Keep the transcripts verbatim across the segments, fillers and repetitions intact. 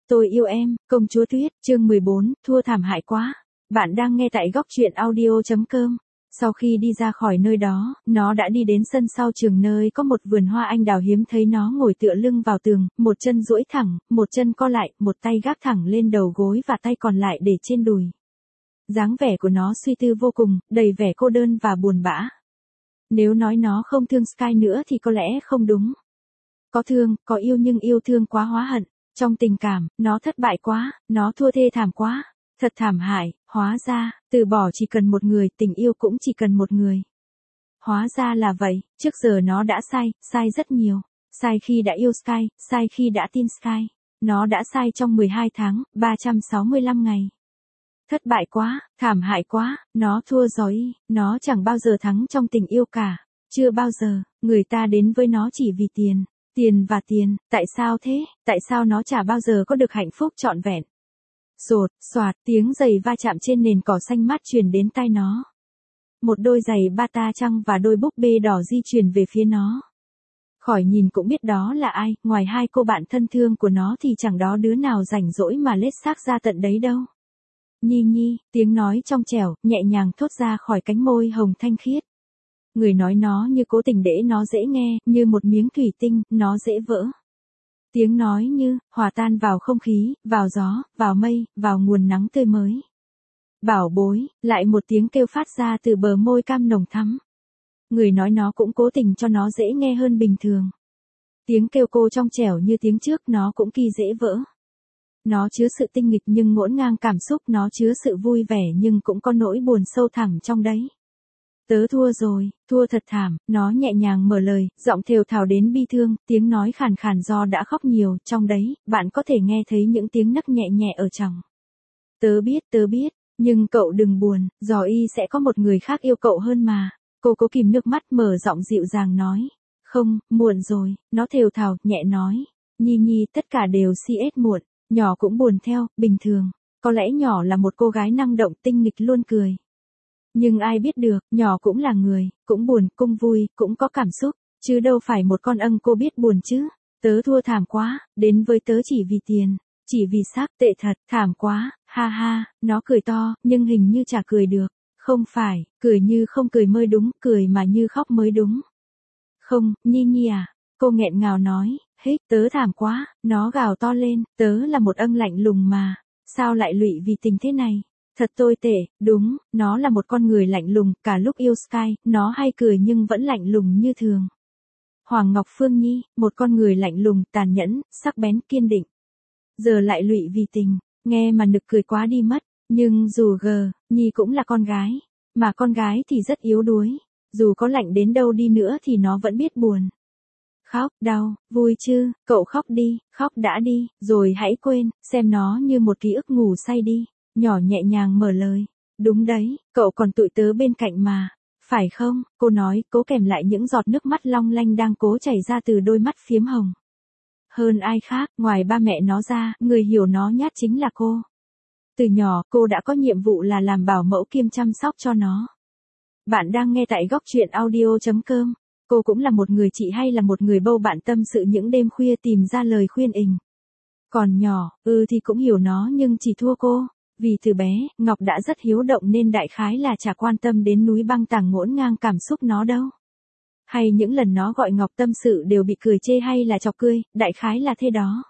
Tôi yêu em, công chúa Tuyết, chương mười bốn, thua thảm hại quá. Bạn đang nghe tại góc truyện audio chấm com. Sau khi đi ra khỏi nơi đó, nó đã đi đến sân sau trường nơi có một vườn hoa anh đào hiếm thấy nó ngồi tựa lưng vào tường, một chân duỗi thẳng, một chân co lại, một tay gác thẳng lên đầu gối và tay còn lại để trên đùi. Dáng vẻ của nó suy tư vô cùng, đầy vẻ cô đơn và buồn bã. Nếu nói nó không thương Sky nữa thì có lẽ không đúng. Có thương, có yêu nhưng yêu thương quá hóa hận. Trong tình cảm, nó thất bại quá, nó thua thê thảm quá, thật thảm hại, hóa ra, từ bỏ chỉ cần một người, tình yêu cũng chỉ cần một người. Hóa ra là vậy, trước giờ nó đã sai, sai rất nhiều. Sai khi đã yêu Sky, sai khi đã tin Sky. Nó đã sai trong mười hai tháng, ba trăm sáu mươi lăm ngày. Thất bại quá, thảm hại quá, nó thua rồi, nó chẳng bao giờ thắng trong tình yêu cả. Chưa bao giờ, người ta đến với nó chỉ vì tiền. Tiền và tiền, tại sao thế, tại sao nó chả bao giờ có được hạnh phúc trọn vẹn. Rột, xoạt, tiếng giày va chạm trên nền cỏ xanh mát truyền đến tai nó. Một đôi giày bata trắng và đôi búp bê đỏ di chuyển về phía nó. Khỏi nhìn cũng biết đó là ai, ngoài hai cô bạn thân thương của nó thì chẳng đó đứa nào rảnh rỗi mà lết xác ra tận đấy đâu. Nhi nhi, tiếng nói trong trẻo, nhẹ nhàng thốt ra khỏi cánh môi hồng thanh khiết. Người nói nó như cố tình để nó dễ nghe, như một miếng thủy tinh, nó dễ vỡ. Tiếng nói như, hòa tan vào không khí, vào gió, vào mây, vào nguồn nắng tươi mới. Bảo bối, lại một tiếng kêu phát ra từ bờ môi cam nồng thắm. Người nói nó cũng cố tình cho nó dễ nghe hơn bình thường. Tiếng kêu cô trong trẻo như tiếng trước nó cũng kỳ dễ vỡ. Nó chứa sự tinh nghịch nhưng ngổn ngang cảm xúc, nó chứa sự vui vẻ nhưng cũng có nỗi buồn sâu thẳm trong đấy. Tớ thua rồi, thua thật thảm, nó nhẹ nhàng mở lời, giọng thều thào đến bi thương, tiếng nói khàn khàn do đã khóc nhiều, trong đấy, bạn có thể nghe thấy những tiếng nấc nhẹ nhẹ ở trong. Tớ biết, tớ biết, nhưng cậu đừng buồn, dò y sẽ có một người khác yêu cậu hơn mà. Cô cố kìm nước mắt mở giọng dịu dàng nói. Không, muộn rồi, nó thều thào, nhẹ nói. Nhi nhi, tất cả đều si ết muộn, nhỏ cũng buồn theo, bình thường. Có lẽ nhỏ là một cô gái năng động tinh nghịch luôn cười. Nhưng ai biết được, nhỏ cũng là người, cũng buồn, cũng vui, cũng có cảm xúc, chứ đâu phải một con âng cô biết buồn chứ. Tớ thua thảm quá, đến với tớ chỉ vì tiền, chỉ vì xác, tệ thật, thảm quá, ha ha, nó cười to, nhưng hình như chả cười được. Không phải, cười như không cười mới đúng, cười mà như khóc mới đúng. Không, Nhi Nhi à, cô nghẹn ngào nói, hết, tớ thảm quá, nó gào to lên, tớ là một âng lạnh lùng mà, sao lại lụy vì tình thế này. Thật tồi tệ, đúng, nó là một con người lạnh lùng, cả lúc yêu Sky, nó hay cười nhưng vẫn lạnh lùng như thường. Hoàng Ngọc Phương Nhi, một con người lạnh lùng, tàn nhẫn, sắc bén, kiên định. Giờ lại lụy vì tình, nghe mà nực cười quá đi mất, nhưng dù gờ, Nhi cũng là con gái, mà con gái thì rất yếu đuối, dù có lạnh đến đâu đi nữa thì nó vẫn biết buồn. Khóc, đau, vui chứ, cậu khóc đi, khóc đã đi, rồi hãy quên, xem nó như một ký ức ngủ say đi. Nhỏ nhẹ nhàng mở lời. Đúng đấy, cậu còn tụi tớ bên cạnh mà. Phải không? Cô nói, cố kèm lại những giọt nước mắt long lanh đang cố chảy ra từ đôi mắt phiếm hồng. Hơn ai khác, ngoài ba mẹ nó ra, người hiểu nó nhất chính là cô. Từ nhỏ, cô đã có nhiệm vụ là làm bảo mẫu kiêm chăm sóc cho nó. Bạn đang nghe tại góc truyện audio chấm com. Cô cũng là một người chị hay là một người bầu bạn tâm sự những đêm khuya tìm ra lời khuyên ình. Còn nhỏ, ừ thì cũng hiểu nó nhưng chỉ thua cô. Vì từ bé, Ngọc đã rất hiếu động nên đại khái là chả quan tâm đến núi băng tảng ngổn ngang cảm xúc nó đâu. Hay những lần nó gọi Ngọc tâm sự đều bị cười chê hay là chọc cười, đại khái là thế đó.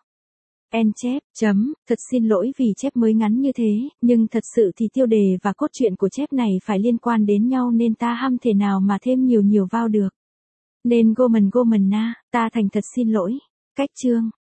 En chép, chấm, thật xin lỗi vì chép mới ngắn như thế, nhưng thật sự thì tiêu đề và cốt truyện của chép này phải liên quan đến nhau nên ta hăm thể nào mà thêm nhiều nhiều vào được. Nên Gomen Gomen na, ta thành thật xin lỗi. Cách chương.